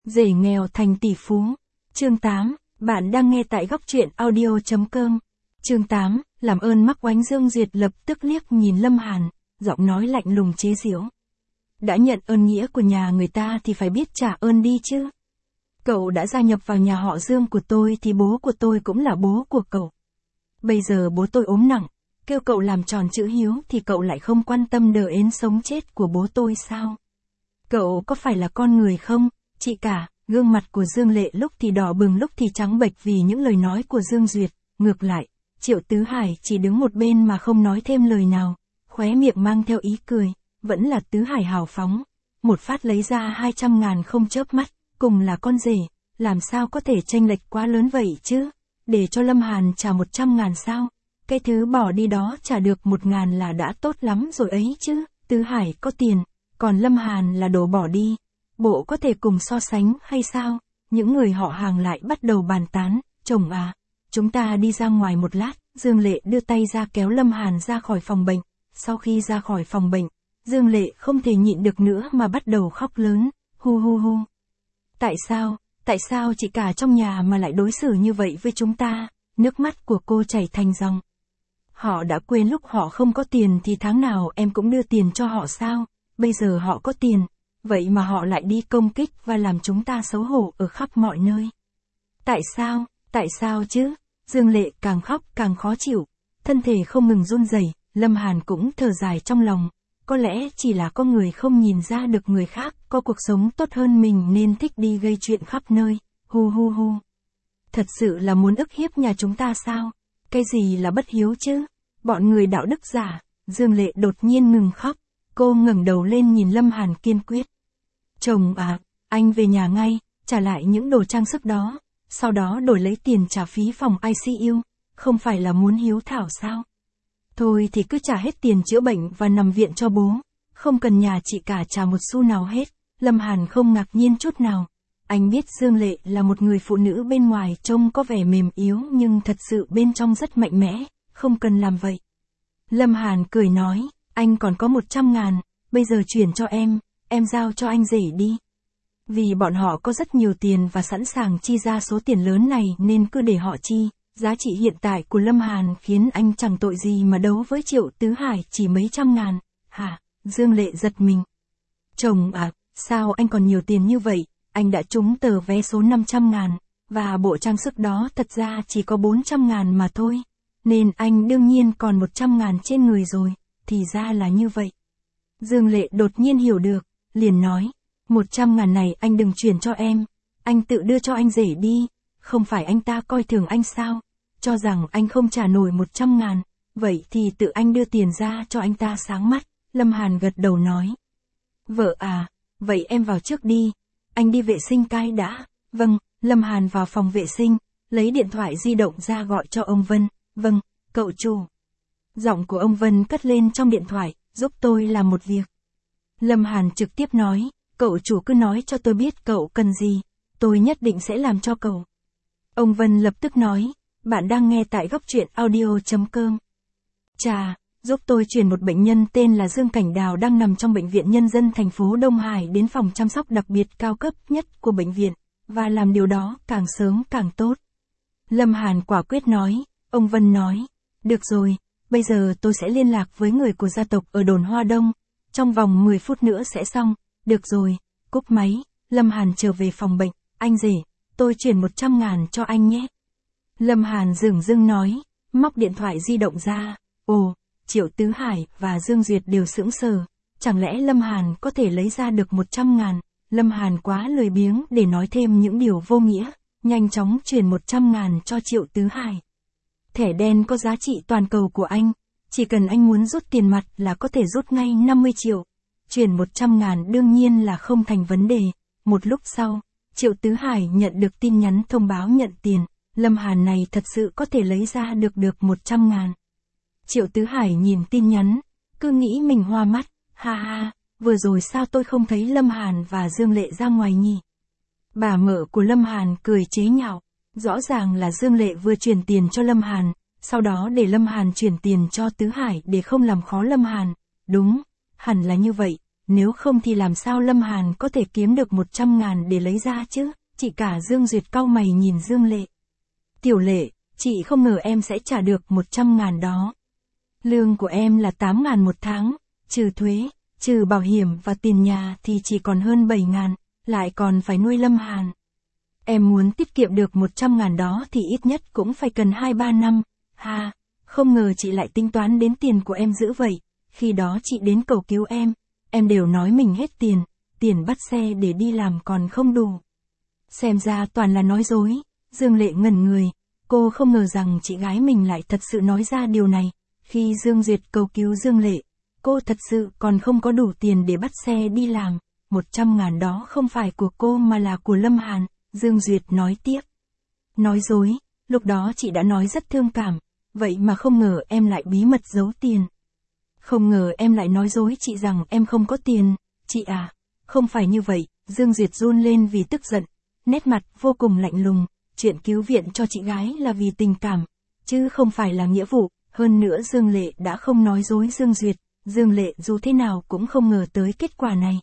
Rể nghèo thành tỷ phú. Chương 8, bạn đang nghe tại góc truyện audio.com. Chương 8, làm ơn mắc oánh. Dương Duyệt lập tức liếc nhìn Lâm Hàn, giọng nói lạnh lùng chế giễu. Đã nhận ơn nghĩa của nhà người ta thì phải biết trả ơn đi chứ. Cậu đã gia nhập vào nhà họ Dương của tôi thì bố của tôi cũng là bố của cậu. Bây giờ bố tôi ốm nặng, kêu cậu làm tròn chữ hiếu thì cậu lại không quan tâm đời ến sống chết của bố tôi sao? Cậu có phải là con người không, chị cả? Gương mặt của Dương Lệ lúc thì đỏ bừng lúc thì trắng bệch vì những lời nói của Dương Duyệt. Ngược lại, Triệu Tứ Hải chỉ đứng một bên mà không nói thêm lời nào, khóe miệng mang theo ý cười, vẫn là Tứ Hải hào phóng. Một phát lấy ra 200.000 không chớp mắt, cùng là con rể, làm sao có thể chênh lệch quá lớn vậy chứ? Để cho Lâm Hàn trả 100.000 sao? Cái thứ bỏ đi đó trả được 1.000 là đã tốt lắm rồi ấy chứ. Tứ Hải có tiền, còn Lâm Hàn là đồ bỏ đi. Bộ có thể cùng so sánh hay sao? Những người họ hàng lại bắt đầu bàn tán. Chồng à, chúng ta đi ra ngoài một lát. Dương Lệ đưa tay ra kéo Lâm Hàn ra khỏi phòng bệnh. Sau khi ra khỏi phòng bệnh, Dương Lệ không thể nhịn được nữa mà bắt đầu khóc lớn. Hu hu hu. Tại sao chị cả trong nhà mà lại đối xử như vậy với chúng ta? Nước mắt của cô chảy thành dòng. Họ đã quên lúc họ không có tiền thì tháng nào em cũng đưa tiền cho họ sao? Bây giờ họ có tiền, vậy mà họ lại đi công kích và làm chúng ta xấu hổ ở khắp mọi nơi. Tại sao chứ? Dương Lệ càng khóc càng khó chịu, thân thể không ngừng run rẩy. Lâm Hàn cũng thở dài trong lòng. Có lẽ chỉ là có người không nhìn ra được người khác có cuộc sống tốt hơn mình nên thích đi gây chuyện khắp nơi. Hu hu hu. Thật sự là muốn ức hiếp nhà chúng ta sao? Cái gì là bất hiếu chứ? Bọn người đạo đức giả. Dương Lệ đột nhiên ngừng khóc. Cô ngẩng đầu lên nhìn Lâm Hàn kiên quyết. Chồng à, anh về nhà ngay, trả lại những đồ trang sức đó, sau đó đổi lấy tiền trả phí phòng ICU, không phải là muốn hiếu thảo sao? Thôi thì cứ trả hết tiền chữa bệnh và nằm viện cho bố, không cần nhà chị cả trả một xu nào hết. Lâm Hàn không ngạc nhiên chút nào. Anh biết Dương Lệ là một người phụ nữ bên ngoài trông có vẻ mềm yếu nhưng thật sự bên trong rất mạnh mẽ, không cần làm vậy. Lâm Hàn cười nói, anh còn có 100.000, bây giờ chuyển cho em giao cho anh rể đi. Vì bọn họ có rất nhiều tiền và sẵn sàng chi ra số tiền lớn này nên cứ để họ chi. Giá trị hiện tại của Lâm Hàn khiến anh chẳng tội gì mà đấu với Triệu Tứ Hải chỉ mấy trăm ngàn. Hả? Dương Lệ giật mình. Chồng à, sao anh còn nhiều tiền như vậy? Anh đã trúng tờ vé số 500.000, và bộ trang sức đó thật ra chỉ có 400.000 mà thôi. Nên anh đương nhiên còn 100.000 trên người rồi, thì ra là như vậy. Dương Lệ đột nhiên hiểu được, liền nói, 100.000 này anh đừng chuyển cho em, anh tự đưa cho anh rể đi, không phải anh ta coi thường anh sao, cho rằng anh không trả nổi 100.000, vậy thì tự anh đưa tiền ra cho anh ta sáng mắt. Lâm Hàn gật đầu nói, vợ à, vậy em vào trước đi, anh đi vệ sinh cái đã. Vâng. Lâm Hàn vào phòng vệ sinh, lấy điện thoại di động ra gọi cho ông Vân. Vâng, cậu chủ. Giọng của ông Vân cất lên trong điện thoại, giúp tôi làm một việc. Lâm Hàn trực tiếp nói, cậu chủ cứ nói cho tôi biết cậu cần gì, tôi nhất định sẽ làm cho cậu. Ông Vân lập tức nói, bạn đang nghe tại góc truyện audio.com. Chà, giúp tôi chuyển một bệnh nhân tên là Dương Cảnh Đào đang nằm trong bệnh viện nhân dân thành phố Đông Hải đến phòng chăm sóc đặc biệt cao cấp nhất của bệnh viện, và làm điều đó càng sớm càng tốt. Lâm Hàn quả quyết nói. Ông Vân nói, được rồi, bây giờ tôi sẽ liên lạc với người của gia tộc ở đồn Hoa Đông, trong vòng 10 phút nữa sẽ xong. Được rồi, cúp máy. Lâm Hàn trở về phòng bệnh, anh rể, tôi chuyển 100.000 cho anh nhé. Lâm Hàn dửng dưng nói, móc điện thoại di động ra. Ồ, Triệu Tứ Hải và Dương Duyệt đều sững sờ, chẳng lẽ Lâm Hàn có thể lấy ra được 100.000? Lâm Hàn quá lười biếng để nói thêm những điều vô nghĩa, nhanh chóng chuyển 100.000 cho Triệu Tứ Hải. Thẻ đen có giá trị toàn cầu của anh, chỉ cần anh muốn rút tiền mặt là có thể rút ngay 50 triệu. Chuyển 100.000 đương nhiên là không thành vấn đề. Một lúc sau, Triệu Tứ Hải nhận được tin nhắn thông báo nhận tiền. Lâm Hàn này thật sự có thể lấy ra được 100.000. Triệu Tứ Hải nhìn tin nhắn, cứ nghĩ mình hoa mắt. Ha ha, vừa rồi sao tôi không thấy Lâm Hàn và Dương Lệ ra ngoài nhỉ? Bà mợ của Lâm Hàn cười chế nhạo. Rõ ràng là Dương Lệ vừa chuyển tiền cho Lâm Hàn, sau đó để Lâm Hàn chuyển tiền cho Tứ Hải để không làm khó Lâm Hàn. Đúng, hẳn là như vậy, nếu không thì làm sao Lâm Hàn có thể kiếm được 100.000 để lấy ra chứ? Chị cả Dương Duyệt cau mày nhìn Dương Lệ. Tiểu Lệ, chị không ngờ em sẽ trả được 100.000 đó. Lương của em là 8.000 một tháng, trừ thuế, trừ bảo hiểm và tiền nhà thì chỉ còn hơn 7.000, lại còn phải nuôi Lâm Hàn. Em muốn tiết kiệm được 100.000 đó thì ít nhất cũng phải cần 2-3 năm. Ha, không ngờ chị lại tính toán đến tiền của em dữ vậy. Khi đó chị đến cầu cứu em đều nói mình hết tiền bắt xe để đi làm còn không đủ. Xem ra toàn là nói dối. Dương Lệ ngẩn người, cô không ngờ rằng chị gái mình lại thật sự nói ra điều này. Khi Dương Duyệt cầu cứu Dương Lệ, cô thật sự còn không có đủ tiền để bắt xe đi làm. 100.000 đó không phải của cô mà là của Lâm Hàn, Dương Duyệt nói tiếp. Nói dối, lúc đó chị đã nói rất thương cảm, vậy mà không ngờ em lại bí mật giấu tiền. Không ngờ em lại nói dối chị rằng em không có tiền, chị à, không phải như vậy, Dương Duyệt run lên vì tức giận, nét mặt vô cùng lạnh lùng, chuyện cứu viện cho chị gái là vì tình cảm, chứ không phải là nghĩa vụ, hơn nữa Dương Lệ đã không nói dối Dương Duyệt, Dương Lệ dù thế nào cũng không ngờ tới kết quả này.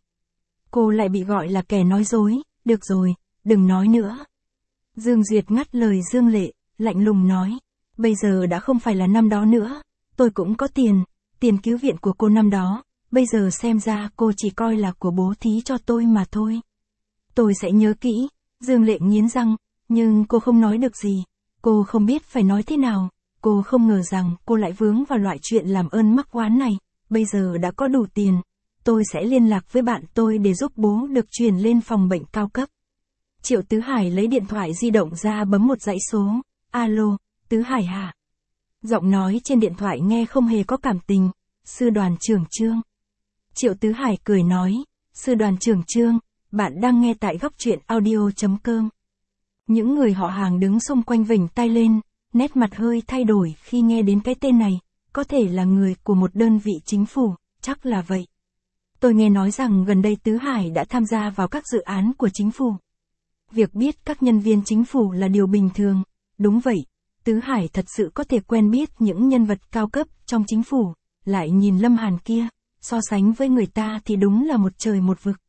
Cô lại bị gọi là kẻ nói dối, được rồi, đừng nói nữa. Dương Duyệt ngắt lời Dương Lệ, lạnh lùng nói, bây giờ đã không phải là năm đó nữa, tôi cũng có tiền cứu viện của cô năm đó, bây giờ xem ra cô chỉ coi là của bố thí cho tôi mà thôi. Tôi sẽ nhớ kỹ, Dương Lệ nghiến răng, nhưng cô không nói được gì, cô không biết phải nói thế nào, cô không ngờ rằng cô lại vướng vào loại chuyện làm ơn mắc oán này, bây giờ đã có đủ tiền, tôi sẽ liên lạc với bạn tôi để giúp bố được chuyển lên phòng bệnh cao cấp. Triệu Tứ Hải lấy điện thoại di động ra bấm một dãy số, alo, Tứ Hải hả? Giọng nói trên điện thoại nghe không hề có cảm tình, sư đoàn trưởng Trương. Triệu Tứ Hải cười nói, sư đoàn trưởng Trương, bạn đang nghe tại góc truyện audio.com. Những người họ hàng đứng xung quanh vểnh tai lên, nét mặt hơi thay đổi khi nghe đến cái tên này, có thể là người của một đơn vị chính phủ, chắc là vậy. Tôi nghe nói rằng gần đây Tứ Hải đã tham gia vào các dự án của chính phủ. Việc biết các nhân viên chính phủ là điều bình thường, đúng vậy, Tứ Hải thật sự có thể quen biết những nhân vật cao cấp trong chính phủ, lại nhìn Lâm Hàn kia, so sánh với người ta thì đúng là một trời một vực.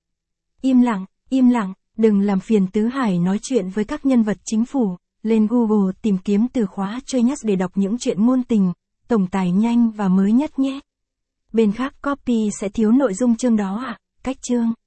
Im lặng, đừng làm phiền Tứ Hải nói chuyện với các nhân vật chính phủ, lên Google tìm kiếm từ khóa Genius để đọc những chuyện ngôn tình, tổng tài nhanh và mới nhất nhé. Bên khác copy sẽ thiếu nội dung chương đó à, cách chương.